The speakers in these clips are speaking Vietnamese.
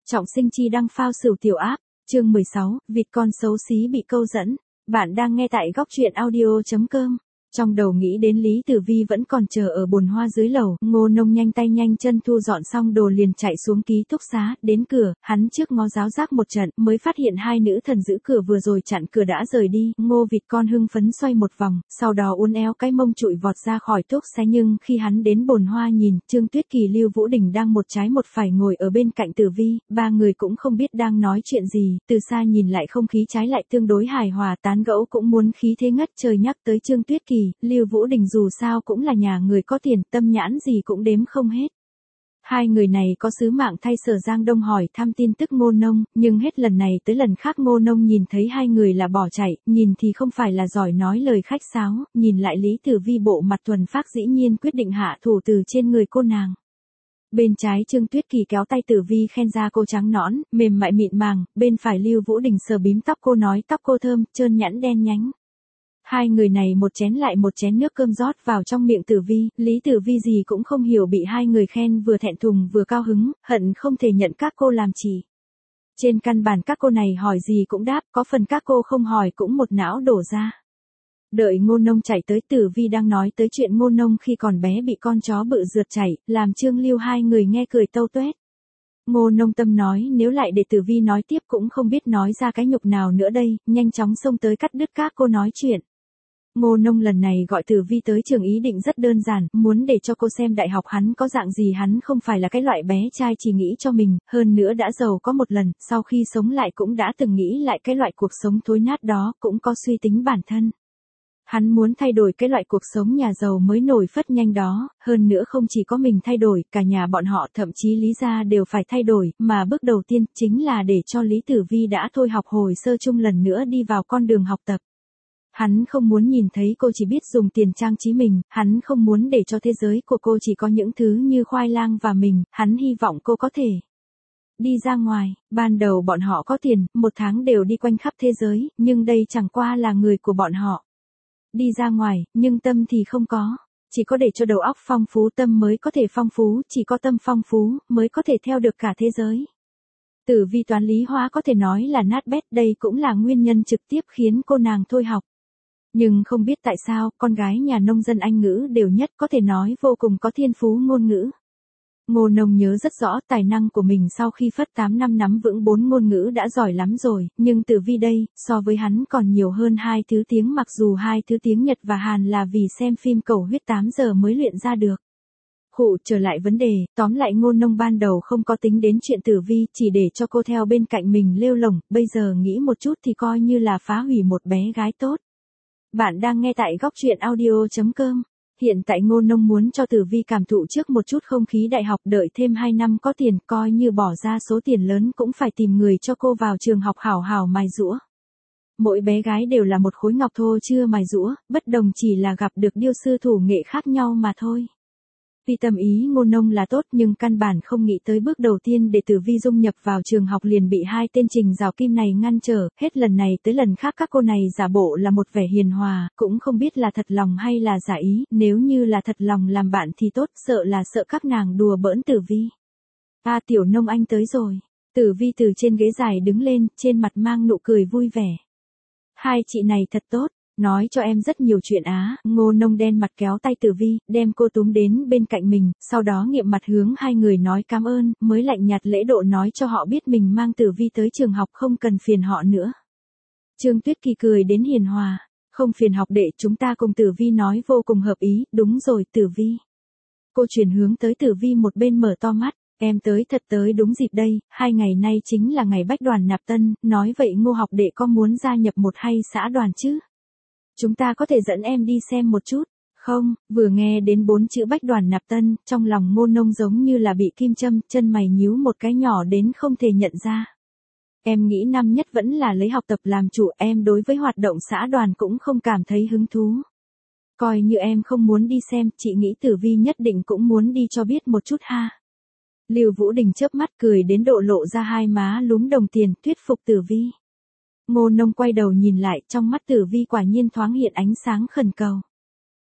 Trọng sinh chi đăng phao sửu tiểu áp, chương 16, vịt con xấu xí bị câu dẫn. Bạn đang nghe tại góc truyện audio.com. Trong đầu nghĩ đến Lý Tử Vi vẫn còn chờ ở bồn hoa dưới lầu, Ngô Nông nhanh tay nhanh chân thu dọn xong đồ liền chạy xuống ký túc xá, đến cửa, hắn trước ngó giáo giác một trận, mới phát hiện hai nữ thần giữ cửa vừa rồi chặn cửa đã rời đi, Ngô vịt con hưng phấn xoay một vòng, sau đó uốn éo cái mông trụi vọt ra khỏi túc xá nhưng khi hắn đến bồn hoa nhìn, Trương Tuyết Kỳ Lưu Vũ Đình đang một trái một phải ngồi ở bên cạnh Tử Vi, ba người cũng không biết đang nói chuyện gì, từ xa nhìn lại không khí trái lại tương đối hài hòa, tán gẫu cũng muốn khí thế ngất trời. Nhắc tới Trương Tuyết Kỳ, Lưu Vũ Đình dù sao cũng là nhà người có tiền, tâm nhãn gì cũng đếm không hết. Hai người này có sứ mạng thay Sở Giang Đông hỏi thăm tin tức Ngô Nông, nhưng hết lần này tới lần khác Ngô Nông nhìn thấy hai người là bỏ chạy, nhìn thì không phải là giỏi nói lời khách sáo, nhìn lại Lý Tử Vi bộ mặt thuần phác dĩ nhiên quyết định hạ thủ từ trên người cô nàng. Bên trái Trương Tuyết Kỳ kéo tay Tử Vi khen ra cô trắng nõn, mềm mại mịn màng, bên phải Lưu Vũ Đình sờ bím tóc cô nói tóc cô thơm, trơn nhẵn đen nhánh. Hai người này một chén lại một chén nước cơm rót vào trong miệng Tử Vi, Lý Tử Vi gì cũng không hiểu bị hai người khen vừa thẹn thùng vừa cao hứng, hận không thể nhận các cô làm chỉ. Trên căn bản các cô này hỏi gì cũng đáp, có phần các cô không hỏi cũng một não đổ ra. Đợi Ngô Nông chạy tới Tử Vi đang nói tới chuyện Ngô Nông khi còn bé bị con chó bự rượt chạy, làm Trương Lưu hai người nghe cười tâu tuét. Ngô Nông tâm nói nếu lại để Tử Vi nói tiếp cũng không biết nói ra cái nhục nào nữa đây, nhanh chóng xông tới cắt đứt các cô nói chuyện. Ngô Nông lần này gọi Tử Vi tới trường ý định rất đơn giản, muốn để cho cô xem đại học hắn có dạng gì, hắn không phải là cái loại bé trai chỉ nghĩ cho mình, hơn nữa đã giàu có một lần, sau khi sống lại cũng đã từng nghĩ lại cái loại cuộc sống thối nát đó, cũng có suy tính bản thân. Hắn muốn thay đổi cái loại cuộc sống nhà giàu mới nổi phất nhanh đó, hơn nữa không chỉ có mình thay đổi, cả nhà bọn họ thậm chí Lý gia đều phải thay đổi, mà bước đầu tiên chính là để cho Lý Tử Vi đã thôi học hồi sơ chung lần nữa đi vào con đường học tập. Hắn không muốn nhìn thấy cô chỉ biết dùng tiền trang trí mình, hắn không muốn để cho thế giới của cô chỉ có những thứ như khoai lang và mình, hắn hy vọng cô có thể đi ra ngoài. Ban đầu bọn họ có tiền, một tháng đều đi quanh khắp thế giới, nhưng đây chẳng qua là người của bọn họ. Đi ra ngoài, nhưng tâm thì không có. Chỉ có để cho đầu óc phong phú tâm mới có thể phong phú, chỉ có tâm phong phú mới có thể theo được cả thế giới. Tử Vi toán lý hóa có thể nói là nát bét, đây cũng là nguyên nhân trực tiếp khiến cô nàng thôi học. Nhưng không biết tại sao, con gái nhà nông dân Anh ngữ đều nhất có thể nói vô cùng có thiên phú ngôn ngữ. Ngô Nông nhớ rất rõ tài năng của mình sau khi phất 8 năm nắm vững 4 ngôn ngữ đã giỏi lắm rồi, nhưng Tử Vi đây, so với hắn còn nhiều hơn 2 thứ tiếng, mặc dù 2 thứ tiếng Nhật và Hàn là vì xem phim cầu huyết 8 giờ mới luyện ra được. Trở lại vấn đề, tóm lại Ngô Nông ban đầu không có tính đến chuyện Tử Vi, chỉ để cho cô theo bên cạnh mình lêu lổng, bây giờ nghĩ một chút thì coi như là phá hủy một bé gái tốt. Bạn đang nghe tại góc truyện audio.com. Hiện tại Ngô Nông muốn cho Tử Vi cảm thụ trước một chút không khí đại học, đợi thêm 2 năm có tiền, coi như bỏ ra số tiền lớn cũng phải tìm người cho cô vào trường học hảo hảo mài giũa. Mỗi bé gái đều là một khối ngọc thô chưa mài giũa, bất đồng chỉ là gặp được điêu sư thủ nghệ khác nhau mà thôi. Vì tâm ý Ngô Nông là tốt nhưng căn bản không nghĩ tới bước đầu tiên để Tử Vi dung nhập vào trường học liền bị hai tên Trình Rào Kim này ngăn trở, hết lần này tới lần khác các cô này giả bộ là một vẻ hiền hòa, cũng không biết là thật lòng hay là giả ý, nếu như là thật lòng làm bạn thì tốt, sợ là sợ các nàng đùa bỡn Tử Vi. Tiểu Nông anh tới rồi. Tử Vi từ trên ghế dài đứng lên, trên mặt mang nụ cười vui vẻ. Hai chị này thật tốt. Nói cho em rất nhiều chuyện á. Ngô Nông đen mặt kéo tay Tử Vi, đem cô túm đến bên cạnh mình, sau đó nghiệm mặt hướng hai người nói cảm ơn, mới lạnh nhạt lễ độ nói cho họ biết mình mang Tử Vi tới trường học không cần phiền họ nữa. Trương Tuyết Kỳ cười đến hiền hòa, không phiền học đệ, chúng ta cùng Tử Vi nói vô cùng hợp ý, đúng rồi Tử Vi. Cô chuyển hướng tới Tử Vi một bên mở to mắt, em tới thật tới đúng dịp đây, 2 ngày nay chính là ngày bách đoàn nạp tân, nói vậy Ngô học đệ có muốn gia nhập một hay xã đoàn chứ? Chúng ta có thể dẫn em đi xem một chút, không? Vừa nghe đến 4 chữ bách đoàn nạp tân, trong lòng Ngô Nông giống như là bị kim châm, chân mày nhíu một cái nhỏ đến không thể nhận ra. Em nghĩ năm nhất vẫn là lấy học tập làm chủ, em đối với hoạt động xã đoàn cũng không cảm thấy hứng thú. Coi như em không muốn đi xem, chị nghĩ Tử Vi nhất định cũng muốn đi cho biết một chút ha. Lưu Vũ Đình chớp mắt cười đến độ lộ ra hai má lúm đồng tiền, thuyết phục Tử Vi. Ngô Nông quay đầu nhìn lại, trong mắt Tử Vi quả nhiên thoáng hiện ánh sáng khẩn cầu.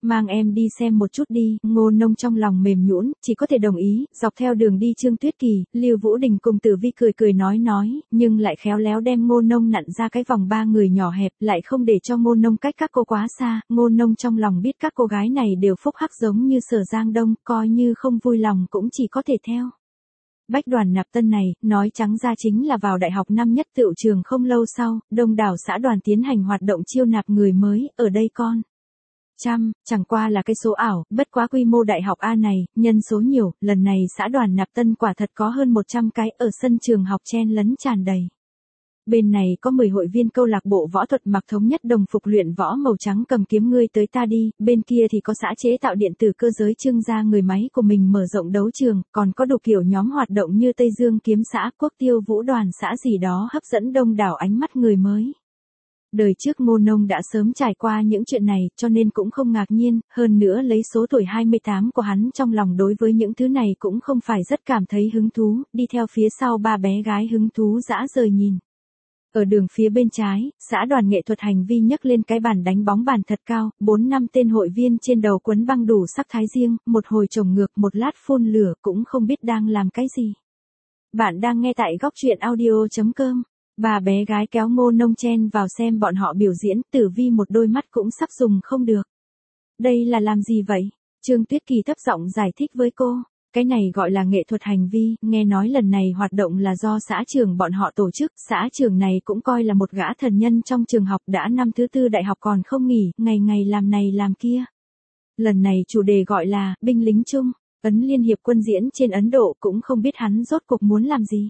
Mang em đi xem một chút đi, Ngô Nông trong lòng mềm nhũn, chỉ có thể đồng ý. Dọc theo đường đi Trương Tuyết Kỳ, Lưu Vũ Đình cùng Tử Vi cười cười nói, nhưng lại khéo léo đem Ngô Nông nặn ra cái vòng ba người nhỏ hẹp, lại không để cho Ngô Nông cách các cô quá xa. Ngô Nông trong lòng biết các cô gái này đều phúc hắc giống như Sở Giang Đông, coi như không vui lòng cũng chỉ có thể theo. Bách Đoàn Nạp Tân này, nói trắng ra chính là vào đại học năm nhất tựu trường không lâu sau, đông đảo xã đoàn tiến hành hoạt động chiêu nạp người mới, ở đây chẳng qua là cái số ảo, bất quá quy mô đại học A này, nhân số nhiều, lần này xã đoàn Nạp Tân quả thật có hơn 100 cái ở sân trường học chen lấn tràn đầy. Bên này có 10 hội viên câu lạc bộ võ thuật mặc thống nhất đồng phục luyện võ màu trắng cầm kiếm ngươi tới ta đi, bên kia thì có xã chế tạo điện tử cơ giới Trương gia người máy của mình mở rộng đấu trường, còn có đủ kiểu nhóm hoạt động như Tây Dương kiếm xã, Quốc Tiêu Vũ đoàn xã gì đó hấp dẫn đông đảo ánh mắt người mới. Đời trước Ngô Nông đã sớm trải qua những chuyện này, cho nên cũng không ngạc nhiên, hơn nữa lấy số tuổi 28 của hắn trong lòng đối với những thứ này cũng không phải rất cảm thấy hứng thú, đi theo phía sau ba bé gái hứng thú dã rời nhìn. Ở đường phía bên trái, xã đoàn nghệ thuật hành vi nhấc lên cái bàn đánh bóng bàn thật cao, 4-5 tên hội viên trên đầu quấn băng đủ sắc thái riêng, một hồi chồng ngược một lát phun lửa cũng không biết đang làm cái gì. Bạn đang nghe tại góc truyện audio.com. Bà bé gái kéo Ngô Nông chen vào xem bọn họ biểu diễn, Tử Vi một đôi mắt cũng sắp dùng không được. Đây là làm gì vậy? Trương Tuyết Kỳ thấp giọng giải thích với cô. Cái này gọi là nghệ thuật hành vi, nghe nói lần này hoạt động là do xã trường bọn họ tổ chức, xã trường này cũng coi là một gã thần nhân trong trường học đã năm thứ tư đại học còn không nghỉ, ngày ngày làm này làm kia. Lần này chủ đề gọi là, binh lính chung, ấn liên hiệp quân diễn trên Ấn Độ cũng không biết hắn rốt cuộc muốn làm gì.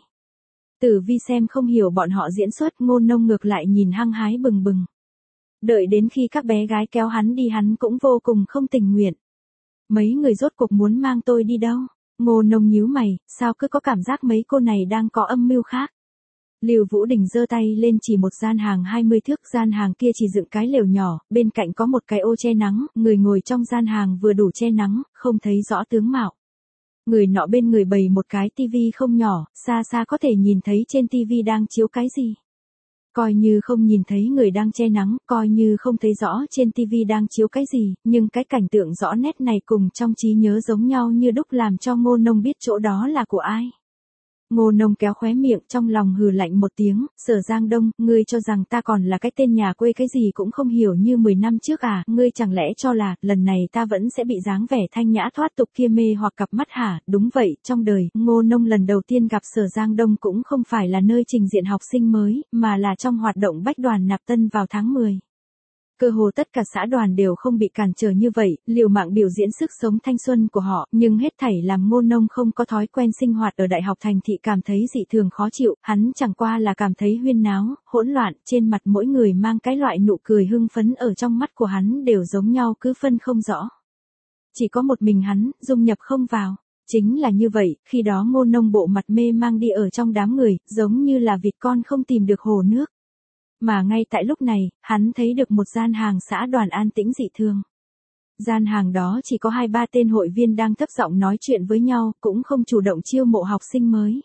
Tử Vi xem không hiểu bọn họ diễn xuất, Ngô Nông ngược lại nhìn hăng hái bừng bừng. Đợi đến khi các bé gái kéo hắn đi hắn cũng vô cùng không tình nguyện. Mấy người rốt cuộc muốn mang tôi đi đâu? Ngô Nông nhíu mày, sao cứ có cảm giác mấy cô này đang có âm mưu khác. Lưu Vũ Đình giơ tay lên chỉ một gian hàng 20 thước, gian hàng kia chỉ dựng cái lều nhỏ, bên cạnh có một cái ô che nắng, người ngồi trong gian hàng vừa đủ che nắng, không thấy rõ tướng mạo. Người nọ bên người bày một cái tivi không nhỏ, xa xa có thể nhìn thấy trên tivi đang chiếu cái gì. Coi như không nhìn thấy người đang che nắng, coi như không thấy rõ trên tivi đang chiếu cái gì, nhưng cái cảnh tượng rõ nét này cùng trong trí nhớ giống nhau như đúc làm cho Ngô Nông biết chỗ đó là của ai. Ngô Nông kéo khóe miệng trong lòng hừ lạnh một tiếng, Sở Giang Đông, ngươi cho rằng ta còn là cái tên nhà quê cái gì cũng không hiểu như 10 năm trước à, ngươi chẳng lẽ cho là, lần này ta vẫn sẽ bị dáng vẻ thanh nhã thoát tục kia mê hoặc cặp mắt hả, đúng vậy, trong đời, Ngô Nông lần đầu tiên gặp Sở Giang Đông cũng không phải là nơi trình diện học sinh mới, mà là trong hoạt động Bách Đoàn Nạp Tân vào tháng 10. Cơ hồ tất cả xã đoàn đều không bị cản trở như vậy, liều mạng biểu diễn sức sống thanh xuân của họ, nhưng hết thảy làm Ngô Nông không có thói quen sinh hoạt ở đại học thành thị cảm thấy dị thường khó chịu, hắn chẳng qua là cảm thấy huyên náo, hỗn loạn, trên mặt mỗi người mang cái loại nụ cười hưng phấn ở trong mắt của hắn đều giống nhau cứ phân không rõ. Chỉ có một mình hắn, dung nhập không vào. Chính là như vậy, khi đó Ngô Nông bộ mặt mê mang đi ở trong đám người, giống như là vịt con không tìm được hồ nước. Mà ngay tại lúc này, hắn thấy được một gian hàng xã đoàn an tĩnh dị thường. Gian hàng đó chỉ có 2-3 tên hội viên đang thấp giọng nói chuyện với nhau, cũng không chủ động chiêu mộ học sinh mới.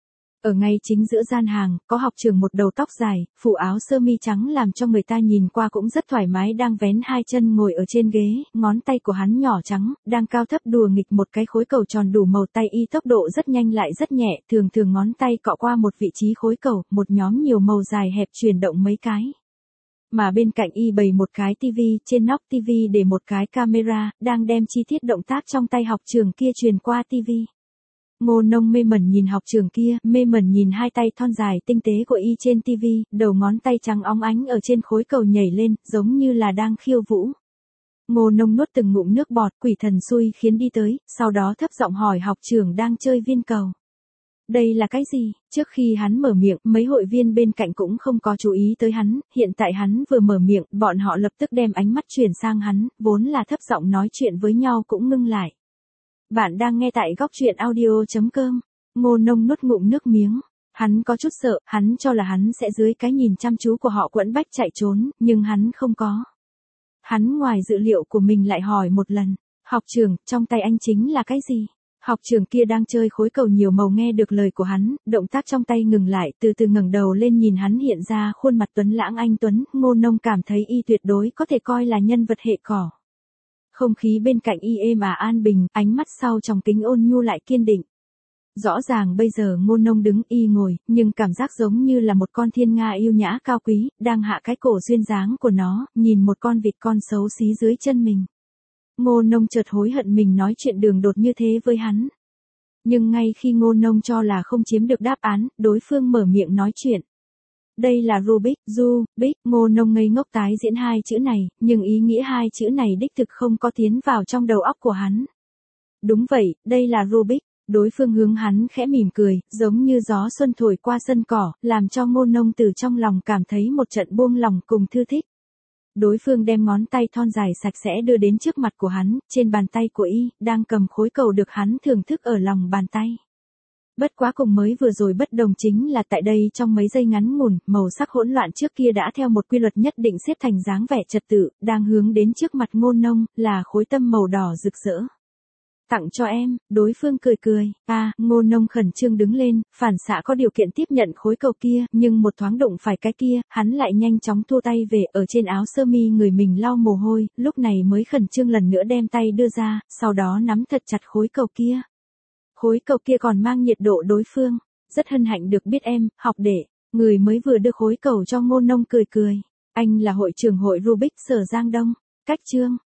Ở ngay chính giữa gian hàng, có học trưởng một đầu tóc dài, phủ áo sơ mi trắng làm cho người ta nhìn qua cũng rất thoải mái đang vén hai chân ngồi ở trên ghế, ngón tay của hắn nhỏ trắng, đang cao thấp đùa nghịch một cái khối cầu tròn đủ màu tay y tốc độ rất nhanh lại rất nhẹ, thường thường ngón tay cọ qua một vị trí khối cầu, một nhóm nhiều màu dài hẹp chuyển động mấy cái. Mà bên cạnh y bày một cái tivi, trên nóc tivi để một cái camera, đang đem chi tiết động tác trong tay học trưởng kia truyền qua tivi. Ngô Nông mê mẩn nhìn học trường kia, mê mẩn nhìn hai tay thon dài tinh tế của y trên tivi, đầu ngón tay trắng óng ánh ở trên khối cầu nhảy lên, giống như là đang khiêu vũ. Ngô Nông nuốt từng ngụm nước bọt, quỷ thần xui khiến đi tới, sau đó thấp giọng hỏi học trưởng đang chơi viên cầu. Đây là cái gì? Trước khi hắn mở miệng, mấy hội viên bên cạnh cũng không có chú ý tới hắn, hiện tại hắn vừa mở miệng, bọn họ lập tức đem ánh mắt chuyển sang hắn, vốn là thấp giọng nói chuyện với nhau cũng ngưng lại. Bạn đang nghe tại góc truyện audio.com. Ngô Nông nuốt ngụm nước miếng. Hắn có chút sợ, hắn cho là hắn sẽ dưới cái nhìn chăm chú của họ quẫn bách chạy trốn, nhưng hắn không có. Hắn ngoài dự liệu của mình lại hỏi một lần. Học trưởng, trong tay anh chính là cái gì? Học trưởng kia đang chơi khối cầu nhiều màu nghe được lời của hắn, động tác trong tay ngừng lại, từ từ ngẩng đầu lên nhìn hắn hiện ra khuôn mặt tuấn lãng anh tuấn, Ngô Nông cảm thấy y tuyệt đối có thể coi là nhân vật hệ cỏ. Không khí bên cạnh y êm an bình, ánh mắt sau trong kính ôn nhu lại kiên định. Rõ ràng bây giờ Ngô Nông đứng y ngồi, nhưng cảm giác giống như là một con thiên nga yêu nhã cao quý, đang hạ cái cổ duyên dáng của nó, nhìn một con vịt con xấu xí dưới chân mình. Ngô Nông chợt hối hận mình nói chuyện đường đột như thế với hắn. Nhưng ngay khi Ngô Nông cho là không chiếm được đáp án, đối phương mở miệng nói chuyện. Đây là Rubik, Rubik, Ngô Nông ngây ngốc tái diễn hai chữ này, nhưng ý nghĩa hai chữ này đích thực không có tiến vào trong đầu óc của hắn. Đúng vậy, đây là Rubik. Đối phương hướng hắn khẽ mỉm cười, giống như gió xuân thổi qua sân cỏ, làm cho Ngô Nông từ trong lòng cảm thấy một trận buông lòng cùng thư thích. Đối phương đem ngón tay thon dài sạch sẽ đưa đến trước mặt của hắn, trên bàn tay của y, đang cầm khối cầu được hắn thưởng thức ở lòng bàn tay. Bất quá cùng mới vừa rồi bất đồng chính là tại đây trong mấy giây ngắn ngủn, màu sắc hỗn loạn trước kia đã theo một quy luật nhất định xếp thành dáng vẻ trật tự, đang hướng đến trước mặt Ngô Nông, là khối tâm màu đỏ rực rỡ. Tặng cho em, đối phương cười cười, Ngô Nông khẩn trương đứng lên, phản xạ có điều kiện tiếp nhận khối cầu kia, nhưng một thoáng đụng phải cái kia, hắn lại nhanh chóng thua tay về, ở trên áo sơ mi người mình lau mồ hôi, lúc này mới khẩn trương lần nữa đem tay đưa ra, sau đó nắm thật chặt khối cầu kia. Khối cầu kia còn mang nhiệt độ đối phương, rất hân hạnh được biết em, học đệ, người mới vừa đưa khối cầu cho Ngô Nông cười cười, anh là hội trưởng hội Rubik Sở Giang Đông, cách chương.